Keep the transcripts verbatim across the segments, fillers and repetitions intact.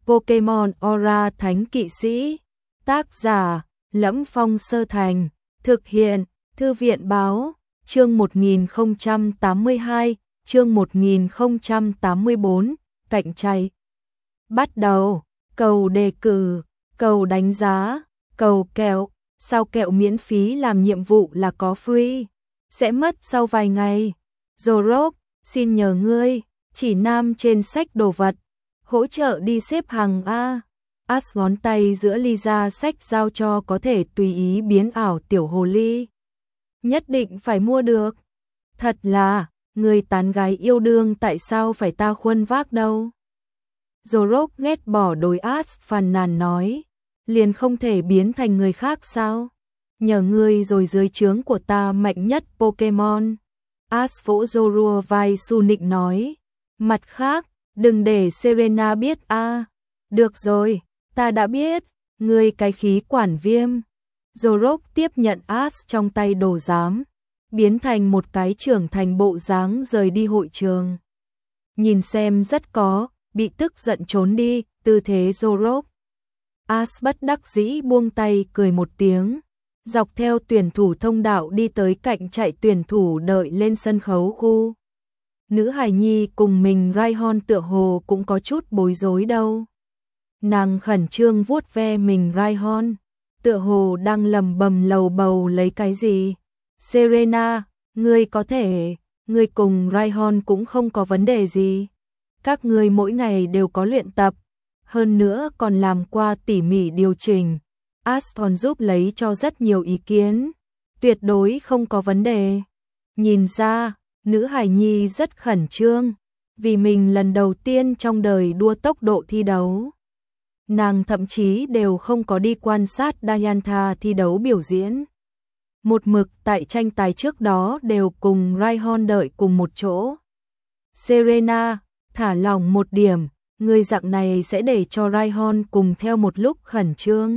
Pokemon Aura Thánh Kỵ Sĩ. Tác giả: Lẫm Phong Sơ Thành. Thực hiện: Thư viện Báo. Chương một nghìn không trăm tám mươi hai, chương một nghìn không trăm tám mươi bốn, cạnh tranh. Bắt đầu, cầu đề cử, cầu đánh giá, cầu kẹo, sao kẹo miễn phí làm nhiệm vụ là có free, sẽ mất sau vài ngày. Zorok, xin nhờ ngươi, chỉ nam trên sách đồ vật, hỗ trợ đi xếp hàng A. Ash ngón tay giữa ly ra sách giao cho có thể tùy ý biến ảo tiểu hồ ly. Nhất định phải mua được. Thật là, người tán gái yêu đương tại sao phải ta khuân vác đâu. Zorok ghét bỏ đối Ash phàn nàn nói, liền không thể biến thành người khác sao? Nhờ ngươi rồi dưới trướng của ta mạnh nhất Pokemon. Ash vỗ Zorua vai su nịnh nói, mặt khác, đừng để Serena biết a. À. Được rồi, ta đã biết, ngươi cái khí quản viêm. Zorok tiếp nhận Ash trong tay đồ giám, biến thành một cái trưởng thành bộ dáng rời đi hội trường. Nhìn xem rất có, bị tức giận trốn đi, tư thế Zorok. Ash bất đắc dĩ buông tay cười một tiếng, dọc theo tuyển thủ thông đạo đi tới cạnh chạy tuyển thủ đợi lên sân khấu khu. Nữ hài nhi cùng mình Rhyhorn tựa hồ cũng có chút bối rối đâu. Nàng khẩn trương vuốt ve mình Rhyhorn, tựa hồ đang lầm bầm lầu bầu lấy cái gì. Serena, ngươi có thể, ngươi cùng Rhyhorn cũng không có vấn đề gì. Các ngươi mỗi ngày đều có luyện tập, hơn nữa còn làm qua tỉ mỉ điều chỉnh. Ash còn giúp lấy cho rất nhiều ý kiến, tuyệt đối không có vấn đề. Nhìn ra, nữ hài nhi rất khẩn trương, vì mình lần đầu tiên trong đời đua tốc độ thi đấu. Nàng thậm chí đều không có đi quan sát Diantha thi đấu biểu diễn. Một mực tại tranh tài trước đó đều cùng Rhyhorn đợi cùng một chỗ. Serena, thả lỏng một điểm, người dạng này sẽ để cho Rhyhorn cùng theo một lúc khẩn trương.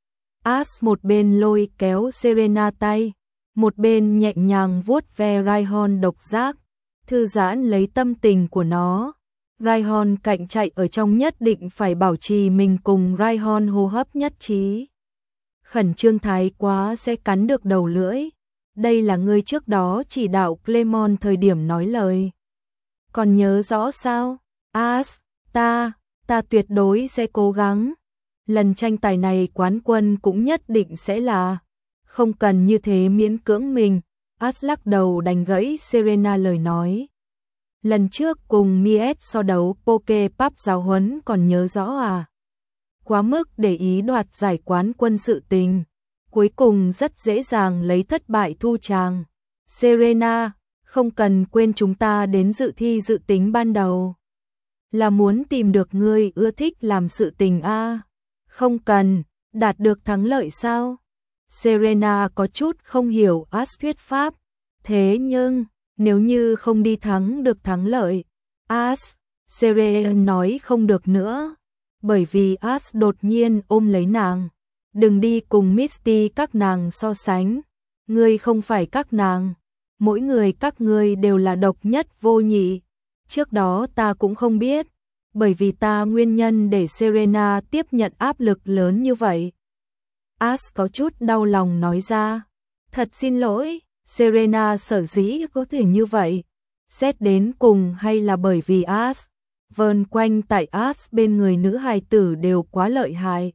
Ash một bên lôi kéo Serena tay, một bên nhẹ nhàng vuốt ve Rhyhorn độc giác, thư giãn lấy tâm tình của nó. Rhyhorn cạnh chạy ở trong nhất định phải bảo trì mình cùng Rhyhorn hô hấp nhất trí. Khẩn trương thái quá sẽ cắn được đầu lưỡi. Đây là ngươi trước đó chỉ đạo Clemon thời điểm nói lời. Còn nhớ rõ sao? Ash, ta, ta tuyệt đối sẽ cố gắng. Lần tranh tài này quán quân cũng nhất định sẽ là. Không cần như thế miễn cưỡng mình. Ash lắc đầu đánh gãy Serena lời nói. Lần trước cùng Miet so đấu Pokepub giáo huấn còn nhớ rõ à? Quá mức để ý đoạt giải quán quân sự tình. Cuối cùng rất dễ dàng lấy thất bại thu tràng. Serena, không cần quên chúng ta đến dự thi dự tính ban đầu. Là muốn tìm được người ưa thích làm sự tình a. À? Không cần, đạt được thắng lợi sao? Serena có chút không hiểu Ash thuyết pháp. Thế nhưng, nếu như không đi thắng được thắng lợi, Ash, Serena nói không được nữa. Bởi vì Ash đột nhiên ôm lấy nàng. Đừng đi cùng Misty các nàng so sánh. Ngươi không phải các nàng. Mỗi người các ngươi đều là độc nhất vô nhị. Trước đó ta cũng không biết. Bởi vì ta nguyên nhân để Serena tiếp nhận áp lực lớn như vậy. Ash có chút đau lòng nói ra. Thật xin lỗi, Serena sở dĩ có thể như vậy. Xét đến cùng hay là bởi vì Ash. Vờn quanh tại Ash bên người nữ hài tử đều quá lợi hại.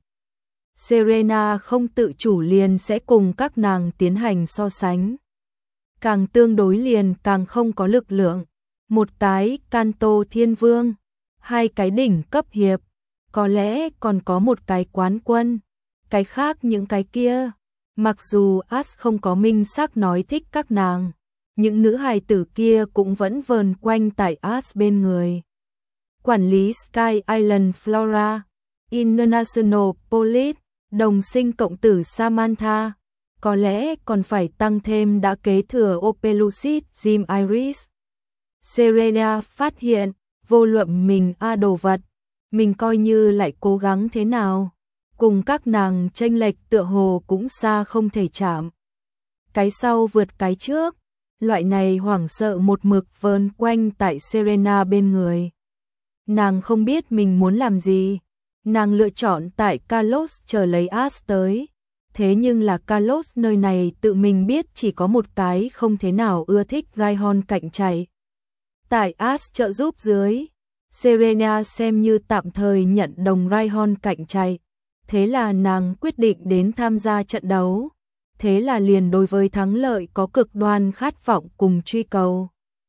Serena không tự chủ liền sẽ cùng các nàng tiến hành so sánh. Càng tương đối liền càng không có lực lượng. Một cái Kanto Thiên Vương, hai cái đỉnh cấp hiệp, có lẽ còn có một cái quán quân. Cái khác những cái kia, mặc dù Ash không có minh xác nói thích các nàng, những nữ hài tử kia cũng vẫn vờn quanh tại Ash bên người. Quản lý Sky Island Flora, International Police, đồng sinh cộng tử Samantha, có lẽ còn phải tăng thêm đã kế thừa Opelucid Jim Iris. Serena phát hiện, vô luận mình a đồ vật, mình coi như lại cố gắng thế nào, cùng các nàng chênh lệch tựa hồ cũng xa không thể chạm. Cái sau vượt cái trước, loại này hoảng sợ một mực vờn quanh tại Serena bên người. Nàng không biết mình muốn làm gì, Nàng lựa chọn tại Carlos chờ lấy Ash tới. Thế nhưng là Carlos nơi này tự mình biết chỉ có một cái không thế nào ưa thích Ryan cạnh chạy. Tại Ash trợ giúp dưới, Serena xem như tạm thời nhận đồng Ryan cạnh chạy. Thế là nàng quyết định đến tham gia trận đấu. Thế là liền đối với thắng lợi có cực đoan khát vọng cùng truy cầu.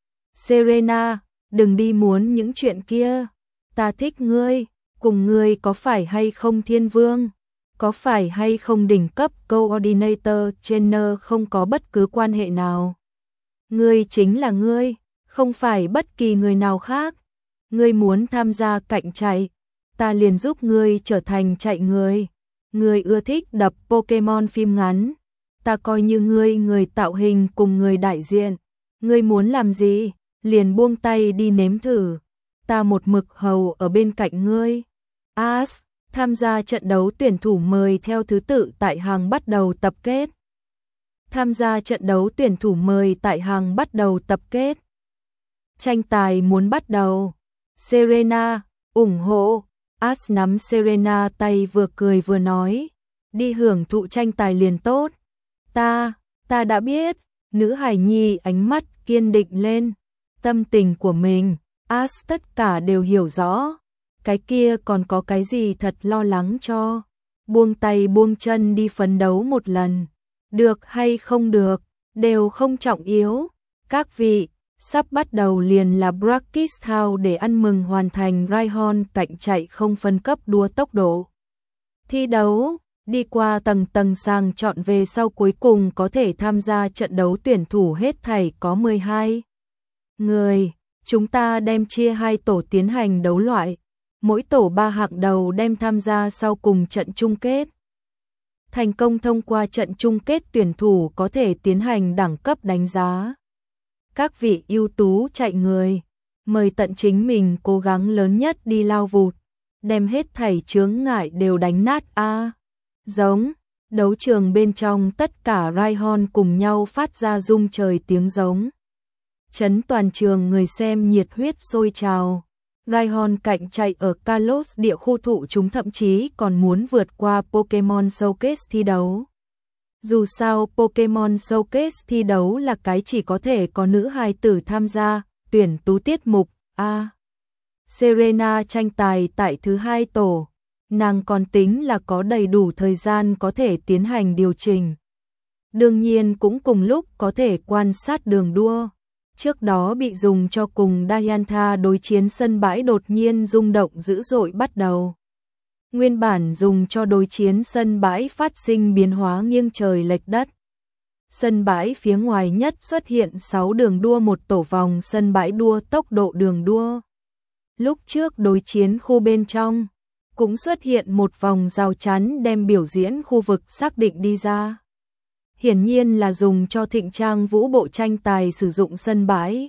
Serena, đừng đi muốn những chuyện kia. Ta thích ngươi, cùng ngươi có phải hay không thiên vương, có phải hay không đỉnh cấp coordinator trainer không có bất cứ quan hệ nào. Ngươi chính là ngươi, không phải bất kỳ người nào khác. Ngươi muốn tham gia cạnh chạy, ta liền giúp ngươi trở thành chạy người. Ngươi ưa thích đập Pokemon phim ngắn, ta coi như ngươi người tạo hình cùng người đại diện. Ngươi muốn làm gì, liền buông tay đi nếm thử. Ta một mực hầu ở bên cạnh ngươi. Ash, tham gia trận đấu tuyển thủ mời theo thứ tự tại hàng bắt đầu tập kết. Tham gia trận đấu tuyển thủ mời tại hàng bắt đầu tập kết. Tranh tài muốn bắt đầu. Serena, ủng hộ. Ash nắm Serena tay vừa cười vừa nói. Đi hưởng thụ tranh tài liền tốt. Ta, ta đã biết. Nữ hài nhi ánh mắt kiên định lên. Tâm tình của mình, Ash tất cả đều hiểu rõ. Cái kia còn có cái gì thật lo lắng cho. Buông tay buông chân đi phấn đấu một lần. Được hay không được, đều không trọng yếu. Các vị, sắp bắt đầu liền là Practice House để ăn mừng hoàn thành Ryan cạnh chạy không phân cấp đua tốc độ. Thi đấu, đi qua tầng tầng sàng chọn về sau cuối cùng có thể tham gia trận đấu tuyển thủ hết thảy có mười hai người. Chúng ta đem chia hai tổ tiến hành đấu loại. Mỗi tổ ba hạng đầu đem tham gia sau cùng trận chung kết. Thành công thông qua trận chung kết tuyển thủ có thể tiến hành đẳng cấp đánh giá. Các vị ưu tú chạy người, mời tận chính mình cố gắng lớn nhất đi lao vụt, đem hết thảy chướng ngại đều đánh nát a. À, giống, đấu trường bên trong tất cả Ryan cùng nhau phát ra rung trời tiếng giống. Chấn toàn trường người xem nhiệt huyết sôi trào. Ryan cạnh chạy ở Carlos địa khu thụ chúng thậm chí còn muốn vượt qua Pokemon Showcase thi đấu. Dù sao Pokemon Showcase thi đấu là cái chỉ có thể có nữ hài tử tham gia, tuyển tú tiết mục. A. À, Serena tranh tài tại thứ hai tổ, nàng còn tính là có đầy đủ thời gian có thể tiến hành điều chỉnh. Đương nhiên cũng cùng lúc có thể quan sát đường đua. Trước đó bị dùng cho cùng Diantha đối chiến sân bãi đột nhiên rung động dữ dội bắt đầu. Nguyên bản dùng cho đối chiến sân bãi phát sinh biến hóa nghiêng trời lệch đất. Sân bãi phía ngoài nhất xuất hiện sáu đường đua một tổ vòng sân bãi đua tốc độ đường đua. Lúc trước đối chiến khu bên trong, cũng xuất hiện một vòng rào chắn đem biểu diễn khu vực xác định đi ra. Hiển nhiên là dùng cho thịnh trang vũ bộ tranh tài sử dụng sân bãi.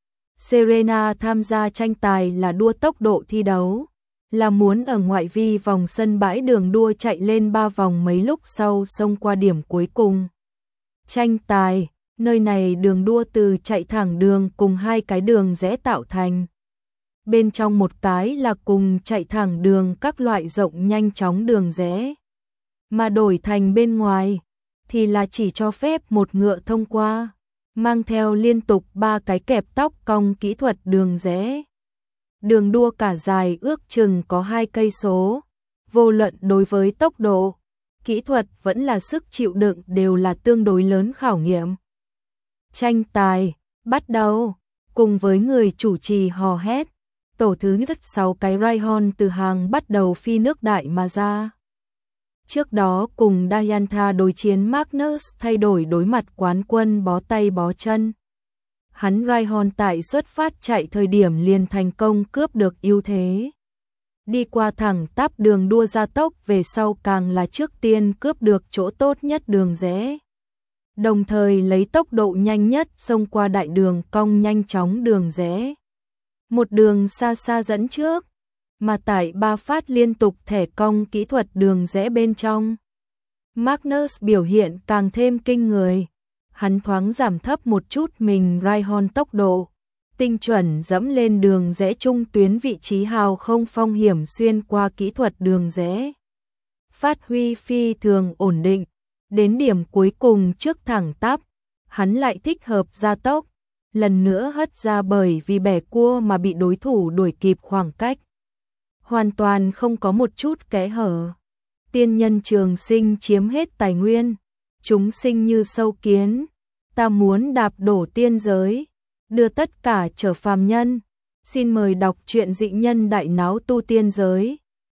Serena tham gia tranh tài là đua tốc độ thi đấu, là muốn ở ngoại vi vòng sân bãi đường đua chạy lên ba vòng mấy lúc sau xông qua điểm cuối cùng. Tranh tài, nơi này đường đua từ chạy thẳng đường cùng hai cái đường rẽ tạo thành. Bên trong một cái là cùng chạy thẳng đường các loại rộng nhanh chóng đường rẽ, mà đổi thành bên ngoài thì là chỉ cho phép một ngựa thông qua, mang theo liên tục ba cái kẹp tóc cong kỹ thuật đường rẽ. Đường đua cả dài ước chừng có hai cây số, vô luận đối với tốc độ, kỹ thuật vẫn là sức chịu đựng đều là tương đối lớn khảo nghiệm. Tranh tài, bắt đầu, cùng với người chủ trì hò hét, tổ thứ nhất sáu cái Ryan từ hàng bắt đầu phi nước đại mà ra. Trước đó cùng Diantha đối chiến Magnus thay đổi đối mặt quán quân bó tay bó chân. Hắn Ryan tại xuất phát chạy thời điểm liền thành công cướp được ưu thế. Đi qua thẳng tắp đường đua gia tốc về sau càng là trước tiên cướp được chỗ tốt nhất đường rẽ. Đồng thời lấy tốc độ nhanh nhất xông qua đại đường cong nhanh chóng đường rẽ. Một đường xa xa dẫn trước, mà tại ba phát liên tục thẻ cong kỹ thuật đường rẽ bên trong. Magnus biểu hiện càng thêm kinh người. Hắn thoáng giảm thấp một chút mình Ryan tốc độ, tinh chuẩn dẫm lên đường rẽ trung tuyến, vị trí hào không phong hiểm xuyên qua kỹ thuật đường rẽ. Phát huy phi thường ổn định, đến điểm cuối cùng trước thẳng tắp, hắn lại thích hợp gia tốc, lần nữa hất ra bởi vì bẻ cua mà bị đối thủ đuổi kịp khoảng cách. Hoàn toàn không có một chút kẽ hở. Tiên nhân trường sinh chiếm hết tài nguyên, chúng sinh như sâu kiến, ta muốn đạp đổ tiên giới, đưa tất cả trở phàm nhân. Xin mời đọc truyện Dị Nhân Đại Náo Tu Tiên Giới.